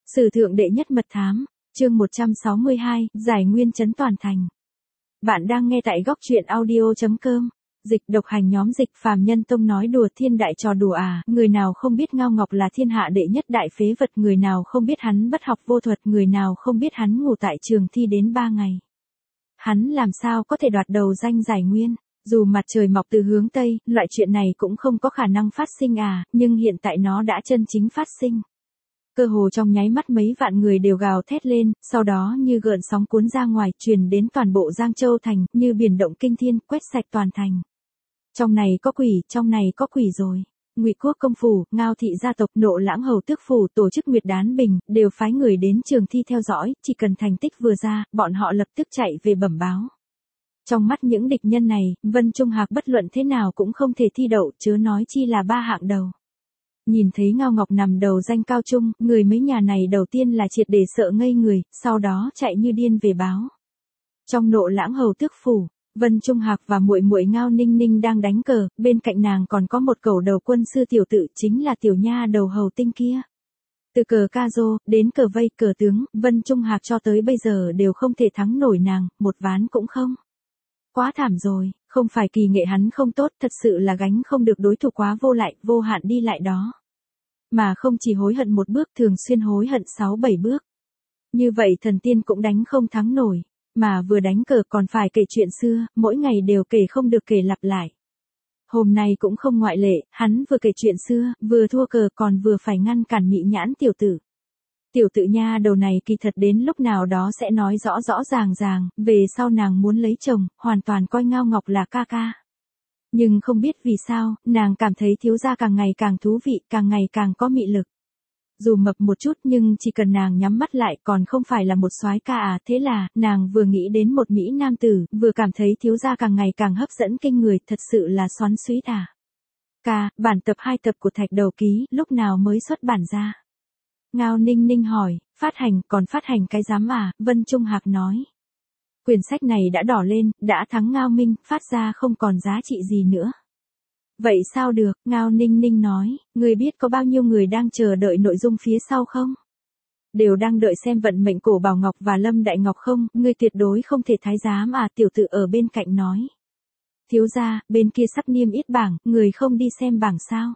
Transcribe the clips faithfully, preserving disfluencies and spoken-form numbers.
Sử thượng đệ nhất mật thám, chương một trăm sáu mươi hai, giải nguyên trấn toàn thành. Bạn đang nghe tại góc truyện audio chấm com. Dịch độc hành nhóm Dịch Phàm Nhân Tông nói đùa thiên đại trò đùa à, người nào không biết Ngao Ngọc là thiên hạ đệ nhất đại phế vật, người nào không biết hắn bất học vô thuật, người nào không biết hắn ngủ tại trường thi đến ba ngày. Hắn làm sao có thể đoạt đầu danh giải nguyên, dù mặt trời mọc từ hướng Tây, loại chuyện này cũng không có khả năng phát sinh à, nhưng hiện tại nó đã chân chính phát sinh. Cơ hồ trong nháy mắt mấy vạn người đều gào thét lên, sau đó như gợn sóng cuốn ra ngoài, truyền đến toàn bộ Giang Châu thành, như biển động kinh thiên, quét sạch toàn thành. Trong này có quỷ, trong này có quỷ rồi. Ngụy Quốc công phủ, Ngao thị gia tộc, Nộ Lãng hầu tước phủ, tổ chức Nguyệt Đán Bình, đều phái người đến trường thi theo dõi, chỉ cần thành tích vừa ra, bọn họ lập tức chạy về bẩm báo. Trong mắt những địch nhân này, Vân Trung Hạc bất luận thế nào cũng không thể thi đậu, chớ nói chi là ba hạng đầu. Nhìn thấy Ngao Ngọc nằm đầu danh cao trung, người mấy nhà này đầu tiên là triệt để sợ ngây người, sau đó chạy như điên về báo. Trong Nộ Lãng hầu tước phủ, Vân Trung Hạc và muội muội Ngao Ninh Ninh đang đánh cờ, bên cạnh nàng còn có một cẩu đầu quân sư tiểu tự, chính là tiểu nha đầu hầu tinh kia. Từ cờ ca rô, đến cờ vây, cờ tướng, Vân Trung Hạc cho tới bây giờ đều không thể thắng nổi nàng, một ván cũng không. Quá thảm rồi, không phải kỳ nghệ hắn không tốt, thật sự là gánh không được đối thủ quá vô lại, vô hạn đi lại đó. Mà không chỉ hối hận một bước, thường xuyên hối hận sáu bảy bước. Như vậy thần tiên cũng đánh không thắng nổi, mà vừa đánh cờ còn phải kể chuyện xưa, mỗi ngày đều kể không được kể lặp lại. Hôm nay cũng không ngoại lệ, hắn vừa kể chuyện xưa, vừa thua cờ còn vừa phải ngăn cản Mị Nhãn tiểu tử. Tiểu tự nha đầu này kỳ thật đến lúc nào đó sẽ nói rõ rõ ràng ràng, về sau nàng muốn lấy chồng, hoàn toàn coi Ngao Ngọc là ca ca. Nhưng không biết vì sao, nàng cảm thấy thiếu gia càng ngày càng thú vị, càng ngày càng có mị lực. Dù mập một chút nhưng chỉ cần nàng nhắm mắt lại còn không phải là một soái ca à, thế là, nàng vừa nghĩ đến một Mỹ nam tử, vừa cảm thấy thiếu gia càng ngày càng hấp dẫn kinh người, thật sự là xoắn xuýt à. Ca, bản tập hai tập của Thạch Đầu Ký, lúc nào mới xuất bản ra? Ngao Ninh Ninh hỏi, phát hành, còn phát hành cái giám à, Vân Trung Hạc nói. Quyển sách này đã đỏ lên, đã thắng Ngao Minh, phát ra không còn giá trị gì nữa. Vậy sao được, Ngao Ninh Ninh nói, người biết có bao nhiêu người đang chờ đợi nội dung phía sau không? Đều đang đợi xem vận mệnh Cổ Bảo Ngọc và Lâm Đại Ngọc không, ngươi tuyệt đối không thể thái giám à, tiểu tự ở bên cạnh nói. Thiếu gia, bên kia sắp niêm yết bảng, người không đi xem bảng sao?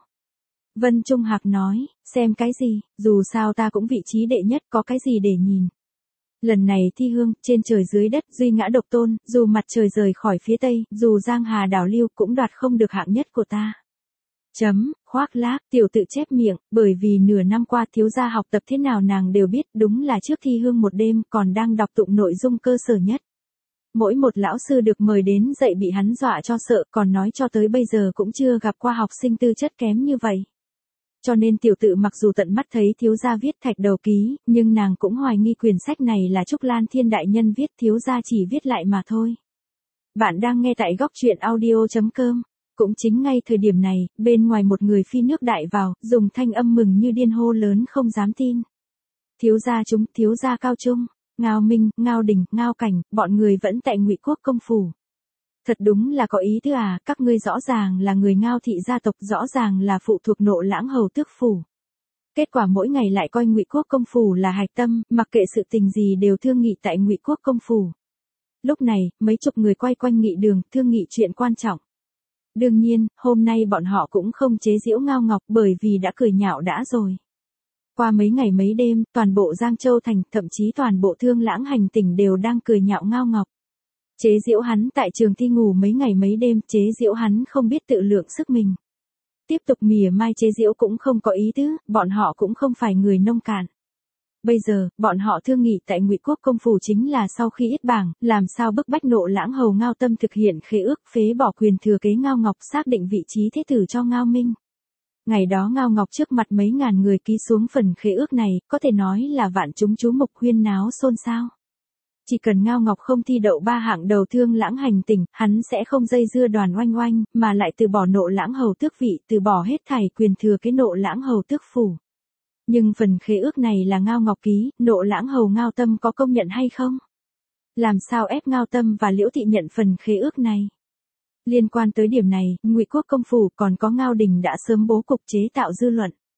Vân Trung Hạc nói, xem cái gì, dù sao ta cũng vị trí đệ nhất, có cái gì để nhìn. Lần này thi hương, trên trời dưới đất, duy ngã độc tôn, dù mặt trời rời khỏi phía tây, dù giang hà đảo lưu cũng đoạt không được hạng nhất của ta. Chấm, khoác lác, tiểu tự chép miệng, bởi vì nửa năm qua thiếu gia học tập thế nào nàng đều biết, đúng là trước thi hương một đêm còn đang đọc tụng nội dung cơ sở nhất. Mỗi một lão sư được mời đến dạy bị hắn dọa cho sợ, còn nói cho tới bây giờ cũng chưa gặp qua học sinh tư chất kém như vậy. Cho nên tiểu tự mặc dù tận mắt thấy thiếu gia viết Thạch Đầu Ký, nhưng nàng cũng hoài nghi quyển sách này là Trúc Lan Thiên đại nhân viết, thiếu gia chỉ viết lại mà thôi. Bạn đang nghe tại góc truyện audio chấm com. Cũng chính ngay thời điểm này, bên ngoài một người phi nước đại vào, dùng thanh âm mừng như điên hô lớn không dám tin. Thiếu gia chúng, thiếu gia Cao Trung, Ngao Minh, Ngao Đình, Ngao Cảnh, bọn người vẫn tại Ngụy Quốc công phủ. Thật đúng là có ý tứ à, các ngươi rõ ràng là người Ngao thị gia tộc, rõ ràng là phụ thuộc Nộ Lãng hầu tước phủ. Kết quả mỗi ngày lại coi Ngụy Quốc công phủ là hạch tâm, mặc kệ sự tình gì đều thương nghị tại Ngụy Quốc công phủ. Lúc này, mấy chục người quay quanh nghị đường, thương nghị chuyện quan trọng. Đương nhiên, hôm nay bọn họ cũng không chế giễu Ngao Ngọc bởi vì đã cười nhạo đã rồi. Qua mấy ngày mấy đêm, toàn bộ Giang Châu thành, thậm chí toàn bộ Thương Lãng hành tỉnh đều đang cười nhạo Ngao Ngọc. Chế giễu hắn tại trường thi ngủ mấy ngày mấy đêm, chế giễu hắn không biết tự lượng sức mình. Tiếp tục mỉa mai chế giễu cũng không có ý tứ, bọn họ cũng không phải người nông cạn. Bây giờ, bọn họ thương nghị tại Ngụy Quốc công phủ chính là sau khi yết bảng, làm sao bức bách Nộ Lãng hầu Ngao Tâm thực hiện khế ước, phế bỏ quyền thừa kế Ngao Ngọc, xác định vị trí thế tử cho Ngao Minh. Ngày đó Ngao Ngọc trước mặt mấy ngàn người ký xuống phần khế ước này, có thể nói là vạn chúng chú mục huyên náo xôn xao. Chỉ cần Ngao Ngọc không thi đậu ba hạng đầu Thương Lãng hành tỉnh, hắn sẽ không dây dưa Đoàn Oanh Oanh, mà lại từ bỏ Nộ Lãng hầu tước vị, từ bỏ hết thảy quyền thừa kế Nộ Lãng hầu tước phủ. Nhưng phần khế ước này là Ngao Ngọc ký, Nộ Lãng hầu Ngao Tâm có công nhận hay không? Làm sao ép Ngao Tâm và Liễu Thị nhận phần khế ước này? Liên quan tới điểm này, Ngụy Quốc công phủ còn có Ngao Đình đã sớm bố cục chế tạo dư luận.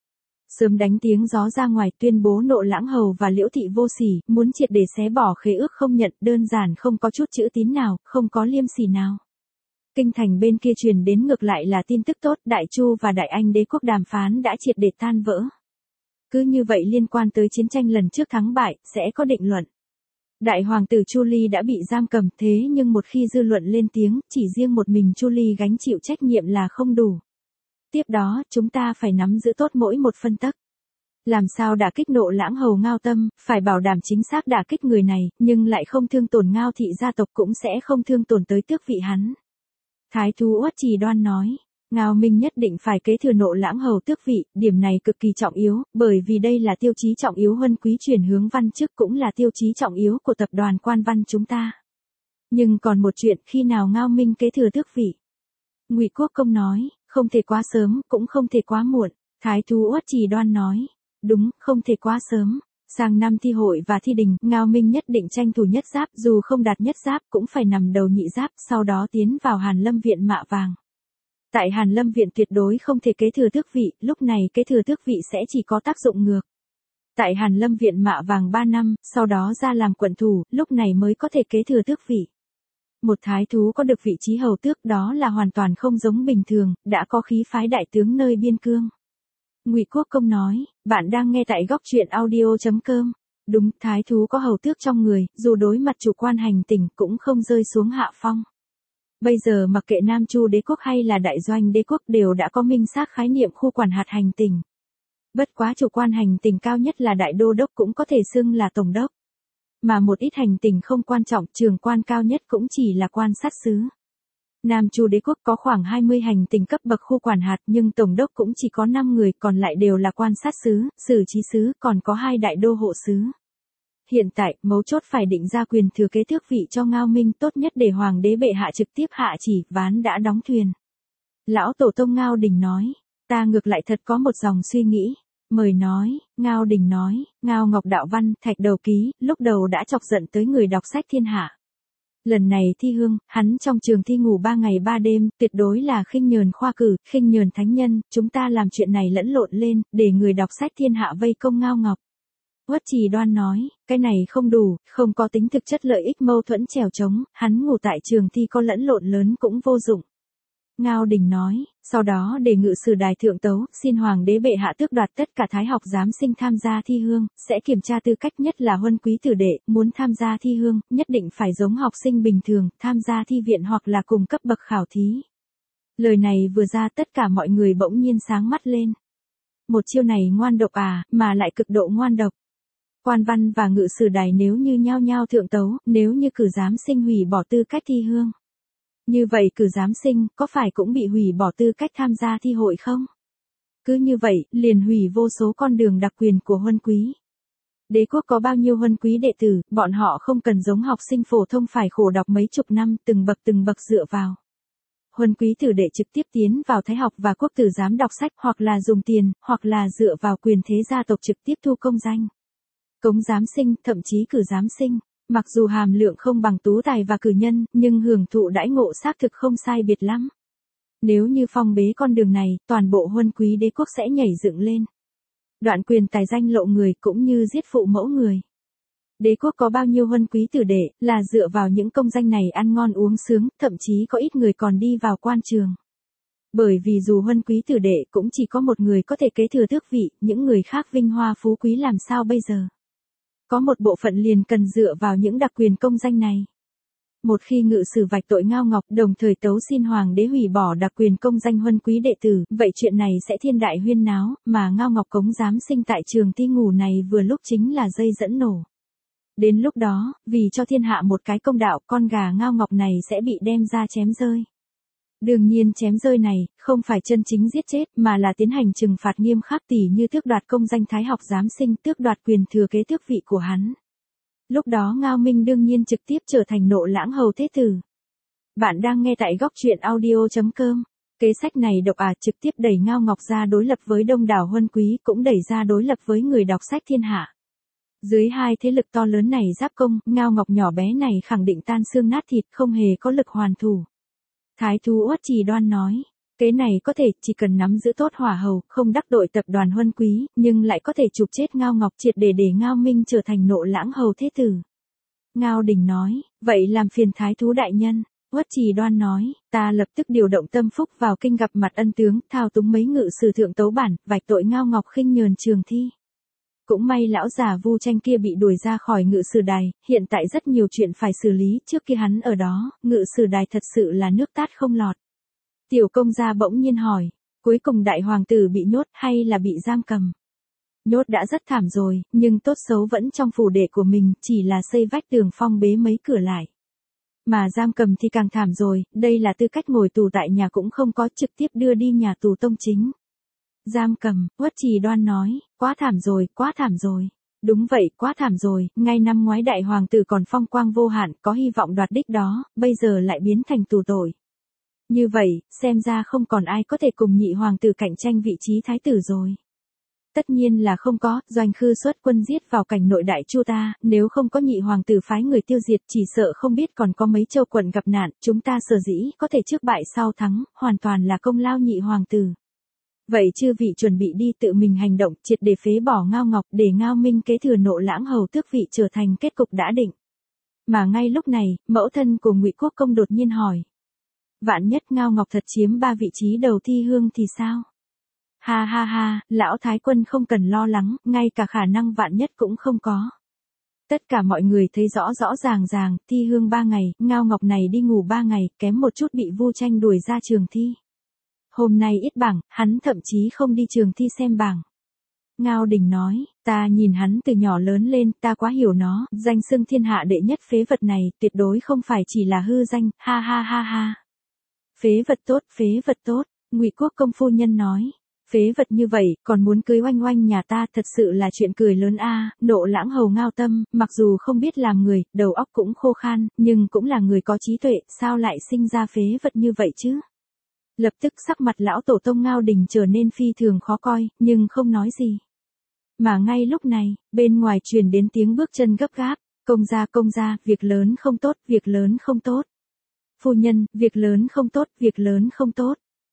Sớm đánh tiếng gió ra ngoài tuyên bố Nộ Lãng Hầu và Liễu Thị vô sỉ, muốn triệt để xé bỏ khế ước không nhận, đơn giản không có chút chữ tín nào, không có liêm sỉ nào. Kinh thành bên kia truyền đến ngược lại là tin tức tốt, Đại Chu và Đại Anh đế quốc đàm phán đã triệt để tan vỡ. Cứ như vậy liên quan tới chiến tranh lần trước thắng bại, sẽ có định luận. Đại hoàng tử Chu Ly đã bị giam cầm, thế nhưng một khi dư luận lên tiếng, chỉ riêng một mình Chu Ly gánh chịu trách nhiệm là không đủ. Tiếp đó, chúng ta phải nắm giữ tốt mỗi một phân tấc. Làm sao đả kích Nộ Lãng Hầu Ngao Tâm, phải bảo đảm chính xác đả kích người này, nhưng lại không thương tổn Ngao thị gia tộc, cũng sẽ không thương tổn tới tước vị hắn. Thái thú Uất Trì Đoan nói, Ngao Minh nhất định phải kế thừa Nộ Lãng Hầu tước vị, điểm này cực kỳ trọng yếu, bởi vì đây là tiêu chí trọng yếu huân quý chuyển hướng văn chức, cũng là tiêu chí trọng yếu của tập đoàn Quan Văn chúng ta. Nhưng còn một chuyện, khi nào Ngao Minh kế thừa tước vị? Ngụy Quốc Công nói, không thể quá sớm, cũng không thể quá muộn. Thái thú Uất Trì Đoan nói, đúng, không thể quá sớm. Sang năm thi hội và thi đình, Ngao Minh nhất định tranh thủ nhất giáp, dù không đạt nhất giáp cũng phải nằm đầu nhị giáp, sau đó tiến vào Hàn Lâm viện mạ vàng. Tại Hàn Lâm viện tuyệt đối không thể kế thừa tước vị, lúc này kế thừa tước vị sẽ chỉ có tác dụng ngược. Tại Hàn Lâm viện mạ vàng ba năm, sau đó ra làm quận thủ, lúc này mới có thể kế thừa tước vị. Một thái thú có được vị trí hầu tước đó là hoàn toàn không giống bình thường, đã có khí phái đại tướng nơi biên cương. Ngụy Quốc Công nói, bạn đang nghe tại góc truyện audio chấm com. Đúng, thái thú có hầu tước trong người, dù đối mặt chủ quan hành tỉnh cũng không rơi xuống hạ phong. Bây giờ mặc kệ Nam Chu đế quốc hay là Đại Doanh đế quốc đều đã có minh xác khái niệm khu quản hạt hành tỉnh. Bất quá chủ quan hành tỉnh cao nhất là đại đô đốc, cũng có thể xưng là tổng đốc. Mà một ít hành tỉnh không quan trọng, trường quan cao nhất cũng chỉ là quan sát sứ. Nam Chu đế quốc có khoảng hai mươi hành tỉnh cấp bậc khu quản hạt, nhưng tổng đốc cũng chỉ có năm người, còn lại đều là quan sát sứ, xử trí sứ, còn có hai đại đô hộ sứ. Hiện tại, mấu chốt phải định ra quyền thừa kế tước vị cho Ngao Minh, tốt nhất để hoàng đế bệ hạ trực tiếp hạ chỉ, ván đã đóng thuyền. Lão tổ tông Ngao Đình nói, ta ngược lại thật có một dòng suy nghĩ. Mời nói, Ngao Đình nói, Ngao Ngọc đạo văn, thạch đầu ký, lúc đầu đã chọc giận tới người đọc sách thiên hạ. Lần này thi hương, hắn trong trường thi ngủ ba ngày ba đêm, tuyệt đối là khinh nhờn khoa cử, khinh nhờn thánh nhân, chúng ta làm chuyện này lẫn lộn lên, để người đọc sách thiên hạ vây công Ngao Ngọc. Uất Trì Đoan nói, cái này không đủ, không có tính thực chất lợi ích mâu thuẫn trèo trống, hắn ngủ tại trường thi có lẫn lộn lớn cũng vô dụng. Ngao Đình nói, sau đó để ngự sử đài thượng tấu, xin hoàng đế bệ hạ tước đoạt tất cả thái học giám sinh tham gia thi hương, sẽ kiểm tra tư cách, nhất là huân quý tử đệ, muốn tham gia thi hương, nhất định phải giống học sinh bình thường, tham gia thi viện hoặc là cùng cấp bậc khảo thí. Lời này vừa ra tất cả mọi người bỗng nhiên sáng mắt lên. Một chiêu này ngoan độc à, mà lại cực độ ngoan độc. Quan văn và ngự sử đài nếu như nhao nhao thượng tấu, nếu như cử giám sinh hủy bỏ tư cách thi hương. Như vậy cử giám sinh, có phải cũng bị hủy bỏ tư cách tham gia thi hội không? Cứ như vậy, liền hủy vô số con đường đặc quyền của huân quý. Đế quốc có bao nhiêu huân quý đệ tử, bọn họ không cần giống học sinh phổ thông phải khổ đọc mấy chục năm, từng bậc từng bậc dựa vào. Huân quý tử đệ trực tiếp tiến vào thái học và quốc tử giám đọc sách, hoặc là dùng tiền, hoặc là dựa vào quyền thế gia tộc trực tiếp thu công danh. Cống giám sinh, thậm chí cử giám sinh. Mặc dù hàm lượng không bằng tú tài và cử nhân, nhưng hưởng thụ đãi ngộ xác thực không sai biệt lắm. Nếu như phong bế con đường này, toàn bộ huân quý đế quốc sẽ nhảy dựng lên. Đoạn quyền tài danh lộ người cũng như giết phụ mẫu người. Đế quốc có bao nhiêu huân quý tử đệ, là dựa vào những công danh này ăn ngon uống sướng, thậm chí có ít người còn đi vào quan trường. Bởi vì dù huân quý tử đệ cũng chỉ có một người có thể kế thừa tước vị, những người khác vinh hoa phú quý làm sao bây giờ? Có một bộ phận liền cần dựa vào những đặc quyền công danh này. Một khi ngự sử vạch tội Ngao Ngọc, đồng thời tấu xin hoàng đế hủy bỏ đặc quyền công danh huân quý đệ tử, vậy chuyện này sẽ thiên đại huyên náo, mà Ngao Ngọc cống giám sinh tại trường thi ngủ này vừa lúc chính là dây dẫn nổ. Đến lúc đó, vì cho thiên hạ một cái công đạo, con gà Ngao Ngọc này sẽ bị đem ra chém rơi. Đương nhiên chém rơi này, không phải chân chính giết chết, mà là tiến hành trừng phạt nghiêm khắc, tỉ như tước đoạt công danh thái học giám sinh, tước đoạt quyền thừa kế tước vị của hắn. Lúc đó Ngao Minh đương nhiên trực tiếp trở thành Nộ Lãng Hầu thế tử. Bạn đang nghe tại góc truyện audio chấm com. Kế sách này độc à, trực tiếp đẩy Ngao Ngọc ra đối lập với đông đảo huân quý, cũng đẩy ra đối lập với người đọc sách thiên hạ. Dưới hai thế lực to lớn này giáp công, Ngao Ngọc nhỏ bé này khẳng định tan xương nát thịt, không hề có lực hoàn thủ. Thái thú Uất Trì Đoan nói, Kế này có thể chỉ cần nắm giữ tốt hỏa hầu, không đắc tội tập đoàn Huân Quý, nhưng lại có thể chụp chết Ngao Ngọc triệt để để Ngao Minh trở thành nộ lãng hầu thế tử. Ngao Đình nói, vậy làm phiền thái thú đại nhân. Uất Trì Đoan nói, ta lập tức điều động Tâm Phúc vào kinh gặp mặt ân tướng, thao túng mấy ngự sử thượng tấu bản, vạch tội Ngao Ngọc khinh nhờn Trường Thi. Cũng may lão già Vu Tranh kia bị đuổi ra khỏi ngự sử đài, hiện tại rất nhiều chuyện phải xử lý, trước khi hắn ở đó, ngự sử đài thật sự là nước tát không lọt. Tiểu công gia bỗng nhiên hỏi, cuối cùng đại hoàng tử bị nhốt hay là bị giam cầm? Nhốt đã rất thảm rồi, nhưng tốt xấu vẫn trong phủ đệ của mình, chỉ là xây vách tường phong bế mấy cửa lại. Mà giam cầm thì càng thảm rồi, đây là tư cách ngồi tù tại nhà cũng không có, trực tiếp đưa đi nhà tù tông chính. Giam cầm, Uất Trì Đoan nói, quá thảm rồi, quá thảm rồi. Đúng vậy, quá thảm rồi, ngay năm ngoái đại hoàng tử còn phong quang vô hạn, có hy vọng đoạt đích đó, bây giờ lại biến thành tù tội. Như vậy, xem ra không còn ai có thể cùng nhị hoàng tử cạnh tranh vị trí thái tử rồi. Tất nhiên là không có, Doanh Khư xuất quân giết vào cảnh nội đại chu ta, nếu không có nhị hoàng tử phái người tiêu diệt chỉ sợ không biết còn có mấy châu quận gặp nạn, chúng ta sở dĩ có thể trước bại sau thắng, hoàn toàn là công lao nhị hoàng tử. Vậy chư vị chuẩn bị đi tự mình hành động, triệt để phế bỏ Ngao Ngọc để Ngao Minh kế thừa nộ lãng hầu tước vị trở thành kết cục đã định. Mà ngay lúc này, mẫu thân của Ngụy Quốc Công đột nhiên hỏi. Vạn nhất Ngao Ngọc thật chiếm ba vị trí đầu thi hương thì sao? Ha ha ha, lão thái quân không cần lo lắng, ngay cả khả năng vạn nhất cũng không có. Tất cả mọi người thấy rõ rõ ràng ràng, thi hương ba ngày, Ngao Ngọc này đi ngủ ba ngày, kém một chút bị Vu Tranh đuổi ra trường thi. Hôm nay ít bảng, hắn thậm chí không đi trường thi xem bảng. Ngao Đình nói, ta nhìn hắn từ nhỏ lớn lên, ta quá hiểu nó, danh xưng thiên hạ đệ nhất phế vật này, tuyệt đối không phải chỉ là hư danh, ha ha ha ha. Phế vật tốt, phế vật tốt, Ngụy Quốc Công phu nhân nói. Phế vật như vậy, còn muốn cưới oanh oanh nhà ta, thật sự là chuyện cười lớn a. Nộ lãng hầu Ngao Tâm, mặc dù không biết làm người, đầu óc cũng khô khan, nhưng cũng là người có trí tuệ, sao lại sinh ra phế vật như vậy chứ? Lập tức sắc mặt lão tổ tông Ngao Đình trở nên phi thường khó coi, nhưng không nói gì. Mà ngay lúc này, bên ngoài truyền đến tiếng bước chân gấp gáp, công gia công gia, việc lớn không tốt, việc lớn không tốt. Phu nhân, việc lớn không tốt, việc lớn không tốt.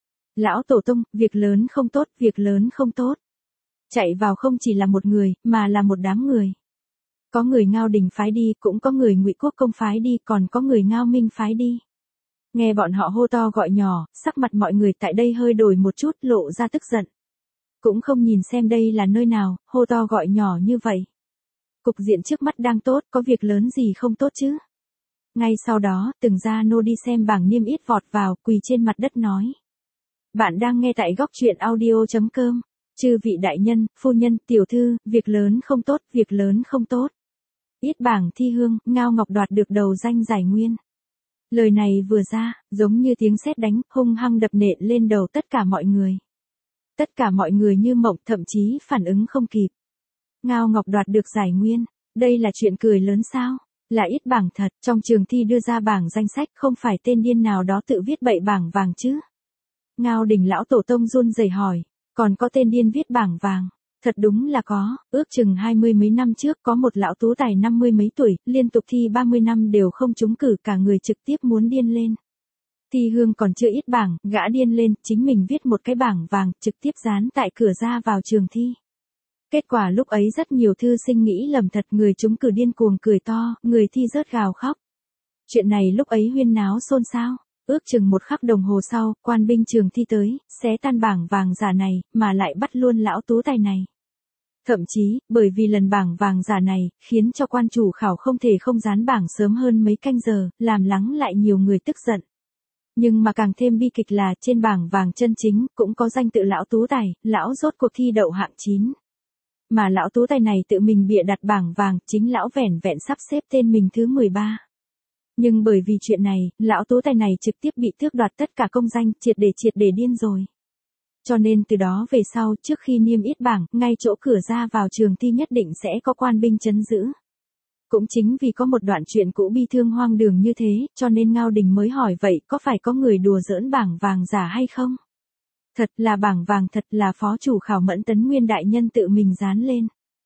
Lão tổ tông, việc lớn không tốt, việc lớn không tốt. Chạy vào không chỉ là một người, mà là một đám người. Có người Ngao Đình phái đi, cũng có người Ngụy Quốc Công phái đi, còn có người Ngao Minh phái đi. Nghe bọn họ hô to gọi nhỏ, sắc mặt mọi người tại đây hơi đổi một chút, lộ ra tức giận. Cũng không nhìn xem đây là nơi nào, hô to gọi nhỏ như vậy. Cục diện trước mắt đang tốt, có việc lớn gì không tốt chứ? Ngay sau đó, từng gia nô đi xem bảng niêm yết vọt vào, quỳ trên mặt đất nói. Bạn đang nghe tại góc truyện audio chấm com. Chư vị đại nhân, phu nhân, tiểu thư, việc lớn không tốt, việc lớn không tốt. Yết bảng thi hương, Ngao Ngọc đoạt được đầu danh giải nguyên. Lời này vừa ra, giống như tiếng sét đánh, hung hăng đập nện lên đầu tất cả mọi người. Tất cả mọi người như mộng, thậm chí phản ứng không kịp. Ngao Ngọc đoạt được giải nguyên, đây là chuyện cười lớn sao? Là ít bảng thật, trong trường thi đưa ra bảng danh sách, không phải tên điên nào đó tự viết bậy bảng vàng chứ? Ngao Đình lão tổ tông run rẩy hỏi, còn có tên điên viết bảng vàng? Thật đúng là có, ước chừng hai mươi mấy năm trước có một lão tú tài năm mươi mấy tuổi, liên tục thi ba mươi năm đều không trúng cử, cả người trực tiếp muốn điên lên. Thi hương còn chưa ít bảng, gã điên lên, chính mình viết một cái bảng vàng, trực tiếp dán tại cửa ra vào trường thi. Kết quả lúc ấy rất nhiều thư sinh nghĩ lầm thật, người trúng cử điên cuồng cười to, người thi rớt gào khóc. Chuyện này lúc ấy huyên náo xôn xao. Ước chừng một khắc đồng hồ sau, quan binh trường thi tới, xé tan bảng vàng giả này, mà lại bắt luôn lão tú tài này. Thậm chí, bởi vì lần bảng vàng giả này, khiến cho quan chủ khảo không thể không dán bảng sớm hơn mấy canh giờ, làm lắng lại nhiều người tức giận. Nhưng mà càng thêm bi kịch là, trên bảng vàng chân chính, cũng có danh tự lão tú tài, lão rốt cuộc thi đậu hạng chín. Mà lão tú tài này tự mình bịa đặt bảng vàng, chính lão vẻn vẹn sắp xếp tên mình thứ mười ba. Nhưng bởi vì chuyện này, lão tú tài này trực tiếp bị tước đoạt tất cả công danh, triệt để triệt để điên rồi. Cho nên từ đó về sau, trước khi niêm yết bảng, ngay chỗ cửa ra vào trường thi nhất định sẽ có quan binh trấn giữ. Cũng chính vì có một đoạn chuyện cũ bi thương hoang đường như thế, cho nên Ngao Đình mới hỏi vậy có phải có người đùa giỡn bảng vàng giả hay không? Thật là bảng vàng, thật là phó chủ khảo Mẫn Tấn Nguyên đại nhân tự mình dán lên.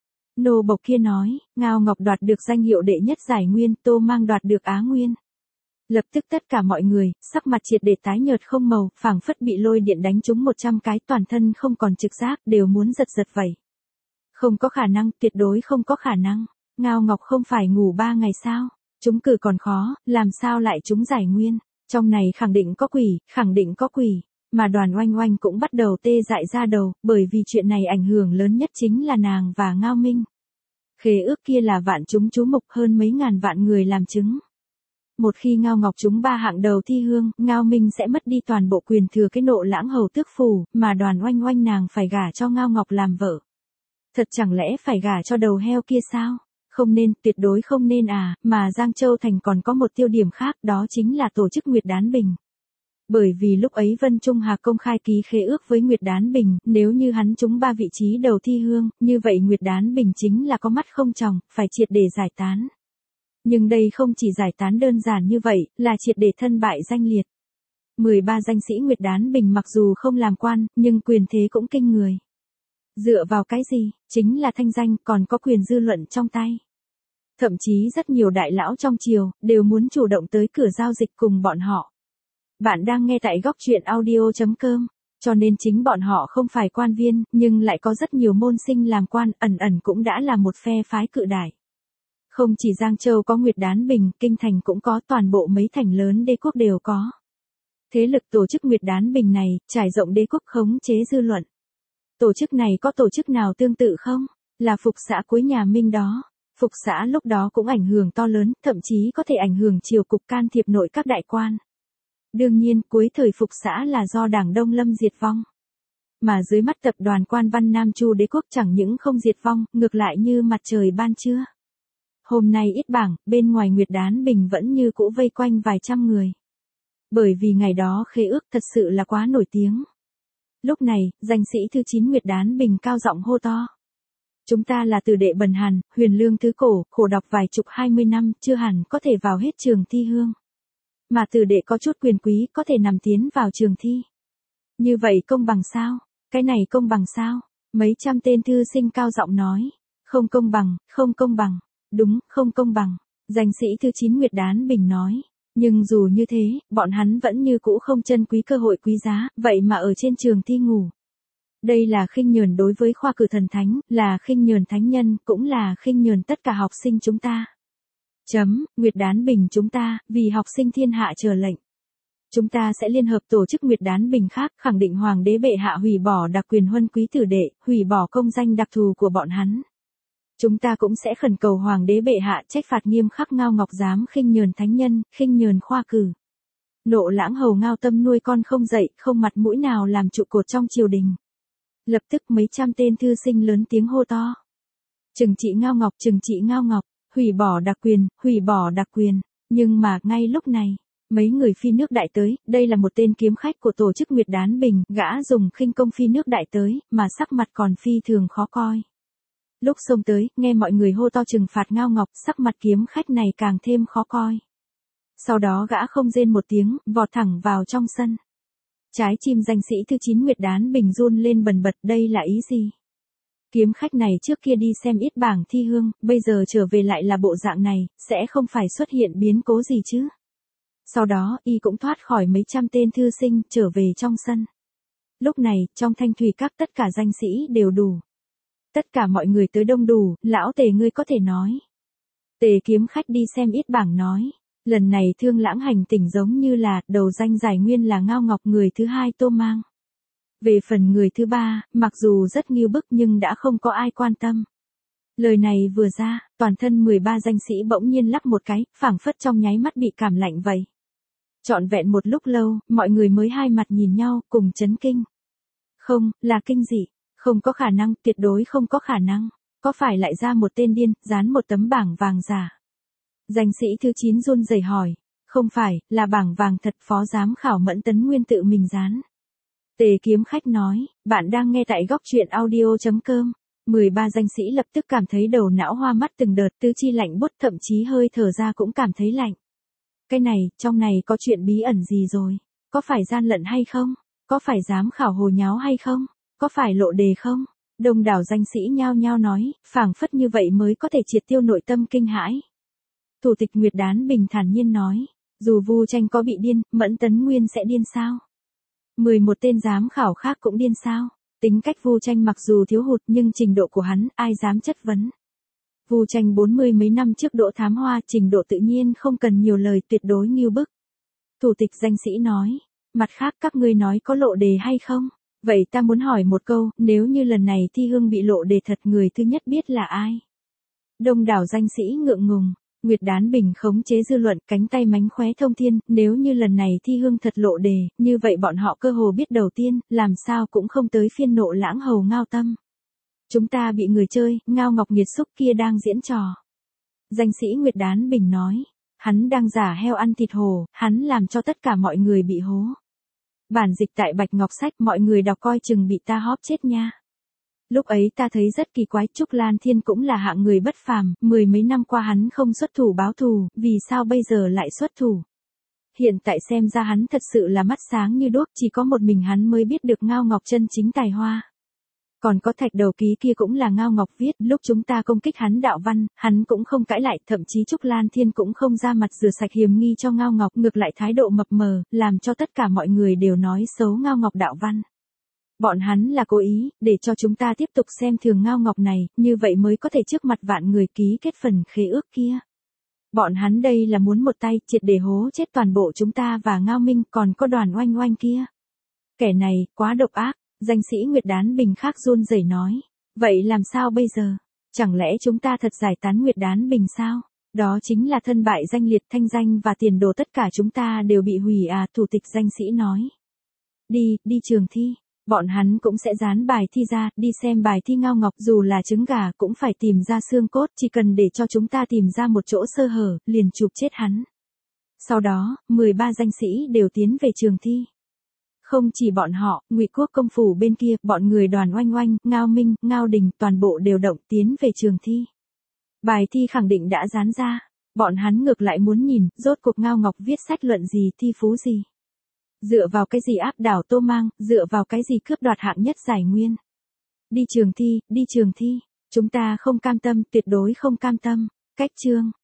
Nô bộc kia nói, Ngao Ngọc đoạt được danh hiệu đệ nhất giải nguyên, Tô Mang đoạt được á nguyên. Lập tức tất cả mọi người, sắc mặt triệt để tái nhợt không màu, phảng phất bị lôi điện đánh trúng một trăm cái, toàn thân không còn trực giác, đều muốn giật giật vậy. Không có khả năng, tuyệt đối không có khả năng. Ngao Ngọc không phải ngủ ba ngày sao? Chúng cử còn khó, làm sao lại chúng giải nguyên? Trong này khẳng định có quỷ, khẳng định có quỷ. Mà Đoàn Oanh Oanh cũng bắt đầu tê dại ra đầu, bởi vì chuyện này ảnh hưởng lớn nhất chính là nàng và Ngao Minh. Khế ước kia là vạn chúng chú mục, hơn mấy ngàn vạn người làm chứng. Một khi Ngao Ngọc trúng ba hạng đầu thi hương, Ngao Minh sẽ mất đi toàn bộ quyền thừa cái nộ lãng hầu tước phủ, mà Đoàn Oanh Oanh nàng phải gả cho Ngao Ngọc làm vợ. Thật chẳng lẽ phải gả cho đầu heo kia sao? Không nên, tuyệt đối không nên à, mà Giang Châu Thành còn có một tiêu điểm khác, đó chính là tổ chức Nguyệt Đán Bình. Bởi vì lúc ấy Vân Trung Hà công khai ký khế ước với Nguyệt Đán Bình, nếu như hắn trúng ba vị trí đầu thi hương, như vậy Nguyệt Đán Bình chính là có mắt không tròng, phải triệt để giải tán. Nhưng đây không chỉ giải tán đơn giản như vậy, là triệt để thân bại danh liệt. mười ba danh sĩ Nguyệt Đán Bình mặc dù không làm quan, nhưng quyền thế cũng kinh người. Dựa vào cái gì? Chính là thanh danh, còn có quyền dư luận trong tay. Thậm chí rất nhiều đại lão trong triều, đều muốn chủ động tới cửa giao dịch cùng bọn họ. Bạn đang nghe tại góc truyện audio chấm com, cho nên chính bọn họ không phải quan viên, nhưng lại có rất nhiều môn sinh làm quan, ẩn ẩn cũng đã là một phe phái cự đại. Không chỉ Giang Châu có Nguyệt Đán Bình, Kinh Thành cũng có, toàn bộ mấy thành lớn đế quốc đều có. Thế lực tổ chức Nguyệt Đán Bình này, trải rộng đế quốc khống chế dư luận. Tổ chức này có tổ chức nào tương tự không? Là Phục xã cuối nhà Minh đó. Phục xã lúc đó cũng ảnh hưởng to lớn, thậm chí có thể ảnh hưởng triều cục, can thiệp nội các đại quan. Đương nhiên, cuối thời Phục xã là do Đảng Đông Lâm diệt vong. Mà dưới mắt tập đoàn Quan Văn Nam Chu đế quốc chẳng những không diệt vong, ngược lại như mặt trời ban trưa. Hôm nay ít bảng, bên ngoài Nguyệt Đán Bình vẫn như cũ vây quanh vài trăm người. Bởi vì ngày đó khế ước thật sự là quá nổi tiếng. Lúc này, danh sĩ thứ chín Nguyệt Đán Bình cao giọng hô to. Chúng ta là tử đệ bần hàn, huyền lương thứ cổ, khổ đọc vài chục hai mươi năm, chưa hẳn có thể vào hết trường thi hương. Mà tử đệ có chút quyền quý, có thể nằm tiến vào trường thi. Như vậy công bằng sao? Cái này công bằng sao? Mấy trăm tên thư sinh cao giọng nói. Không công bằng, không công bằng. Đúng, không công bằng. Danh sĩ thứ chín Nguyệt Đán Bình nói. Nhưng dù như thế, bọn hắn vẫn như cũ không trân quý cơ hội quý giá, vậy mà ở trên trường thi ngủ. Đây là khinh nhờn đối với khoa cử thần thánh, là khinh nhờn thánh nhân, cũng là khinh nhờn tất cả học sinh chúng ta. Chấm, Nguyệt Đán Bình chúng ta, vì học sinh thiên hạ chờ lệnh. Chúng ta sẽ liên hợp tổ chức Nguyệt Đán Bình khác, khẳng định Hoàng đế bệ hạ hủy bỏ đặc quyền huân quý tử đệ, hủy bỏ công danh đặc thù của bọn hắn. Chúng ta cũng sẽ khẩn cầu Hoàng đế bệ hạ trách phạt nghiêm khắc Ngao Ngọc dám khinh nhờn thánh nhân, khinh nhờn khoa cử. Nộ lãng hầu Ngao Tâm nuôi con không dậy, không mặt mũi nào làm trụ cột trong triều đình. Lập tức mấy trăm tên thư sinh lớn tiếng hô to. Trừng trị Ngao Ngọc, trừng trị Ngao Ngọc, hủy bỏ đặc quyền, hủy bỏ đặc quyền. Nhưng mà ngay lúc này, mấy người phi nước đại tới, đây là một tên kiếm khách của tổ chức Nguyệt Đán Bình, gã dùng khinh công phi nước đại tới, mà sắc mặt còn phi thường khó coi. Lúc xông tới, nghe mọi người hô to trừng phạt Ngao Ngọc, sắc mặt kiếm khách này càng thêm khó coi. Sau đó gã không rên một tiếng, vọt thẳng vào trong sân. Trái chim danh sĩ thứ chín Nguyệt Đán Bình run lên bần bật, đây là ý gì? Kiếm khách này trước kia đi xem ít bảng thi hương, bây giờ trở về lại là bộ dạng này, sẽ không phải xuất hiện biến cố gì chứ? Sau đó, y cũng thoát khỏi mấy trăm tên thư sinh, trở về trong sân. Lúc này, trong thanh thủy các tất cả danh sĩ đều đủ. Tất cả mọi người tới đông đủ, lão Tề ngươi có thể nói. Tề kiếm khách đi xem ít bảng nói. Lần này Thương Lãng hành tỉnh giống như là, đầu danh giải nguyên là Ngao Ngọc, người thứ hai Tô Mang. Về phần người thứ ba, mặc dù rất nghiêu bức nhưng đã không có ai quan tâm. Lời này vừa ra, toàn thân mười ba danh sĩ bỗng nhiên lắc một cái, phảng phất trong nháy mắt bị cảm lạnh vậy. Trọn vẹn một lúc lâu, mọi người mới hai mặt nhìn nhau, cùng chấn kinh. Không, là kinh dị. Không có khả năng, tuyệt đối không có khả năng. Có phải lại ra một tên điên, dán một tấm bảng vàng giả? Danh sĩ thứ chín run rẩy hỏi. Không phải, là bảng vàng thật, phó giám khảo Mẫn Tấn Nguyên tự mình dán. Tề kiếm khách nói, bạn đang nghe tại góc truyện audio chấm com. mười ba danh sĩ lập tức cảm thấy đầu não hoa mắt từng đợt, tứ chi lạnh buốt, thậm chí hơi thở ra cũng cảm thấy lạnh. Cái này, trong này có chuyện bí ẩn gì rồi? Có phải gian lận hay không? Có phải giám khảo hồ nháo hay không? Có phải lộ đề không? Đông đảo danh sĩ nhao nhao nói, phảng phất như vậy mới có thể triệt tiêu nội tâm kinh hãi. Thủ tịch Nguyệt Đán Bình thản nhiên nói, Dù Vu Tranh có bị điên, Mẫn Tấn Nguyên sẽ điên sao? mười một tên giám khảo khác cũng điên sao? Tính cách Vu Tranh mặc dù thiếu hụt nhưng trình độ của hắn, ai dám chất vấn. Vu Tranh bốn mươi mấy năm trước Đỗ Thám Hoa, trình độ tự nhiên không cần nhiều lời, tuyệt đối nghêu bức. Thủ tịch danh sĩ nói, mặt khác các ngươi nói có lộ đề hay không? Vậy ta muốn hỏi một câu, nếu như lần này thi hương bị lộ đề thật, người thứ nhất biết là ai? Đông đảo danh sĩ ngượng ngùng. Nguyệt Đán Bình khống chế dư luận, cánh tay mánh khóe thông thiên, nếu như lần này thi hương thật lộ đề, như vậy bọn họ cơ hồ biết đầu tiên, làm sao cũng không tới phiên Nộ Lãng Hầu Ngao Tâm. Chúng ta bị người chơi, Ngao Ngọc nghiệt xúc kia đang diễn trò. Danh sĩ Nguyệt Đán Bình nói, hắn đang giả heo ăn thịt hổ, hắn làm cho tất cả mọi người bị hố. Bản dịch tại Bạch Ngọc Sách, mọi người đọc coi chừng bị ta hóp chết nha. Lúc ấy ta thấy rất kỳ quái, Trúc Lan Thiên cũng là hạng người bất phàm, mười mấy năm qua hắn không xuất thủ báo thù, vì sao bây giờ lại xuất thủ? Hiện tại xem ra hắn thật sự là mắt sáng như đuốc, chỉ có một mình hắn mới biết được Ngao Ngọc chân chính tài hoa. Còn có Thạch Đầu Ký kia cũng là Ngao Ngọc viết, lúc chúng ta công kích hắn đạo văn, hắn cũng không cãi lại, thậm chí Trúc Lan Thiên cũng không ra mặt rửa sạch hiềm nghi cho Ngao Ngọc, ngược lại thái độ mập mờ, làm cho tất cả mọi người đều nói xấu Ngao Ngọc đạo văn. Bọn hắn là cố ý, để cho chúng ta tiếp tục xem thường Ngao Ngọc này, như vậy mới có thể trước mặt vạn người ký kết phần khế ước kia. Bọn hắn đây là muốn một tay triệt để hố chết toàn bộ chúng ta và Ngao Minh, còn có Đoàn Oanh Oanh kia. Kẻ này, quá độc ác, danh sĩ Nguyệt Đán Bình khác run rẩy nói. Vậy làm sao bây giờ? Chẳng lẽ chúng ta thật giải tán Nguyệt Đán Bình sao? Đó chính là thân bại danh liệt, thanh danh và tiền đồ tất cả chúng ta đều bị hủy à, thủ tịch danh sĩ nói. Đi, đi trường thi. Bọn hắn cũng sẽ dán bài thi ra, đi xem bài thi Ngao Ngọc, dù là trứng gà cũng phải tìm ra xương cốt, chỉ cần để cho chúng ta tìm ra một chỗ sơ hở, liền chụp chết hắn. Sau đó, mười ba danh sĩ đều tiến về trường thi. Không chỉ bọn họ, Ngụy Quốc công phủ bên kia, bọn người Đoàn Oanh Oanh, Ngao Minh, Ngao Đình, toàn bộ đều động tiến về trường thi. Bài thi khẳng định đã dán ra, bọn hắn ngược lại muốn nhìn, rốt cuộc Ngao Ngọc viết sách luận gì, thi phú gì. Dựa vào cái gì áp đảo Tô Mang, dựa vào cái gì cướp đoạt hạng nhất giải nguyên. Đi trường thi, đi trường thi, chúng ta không cam tâm, tuyệt đối không cam tâm. Cách chương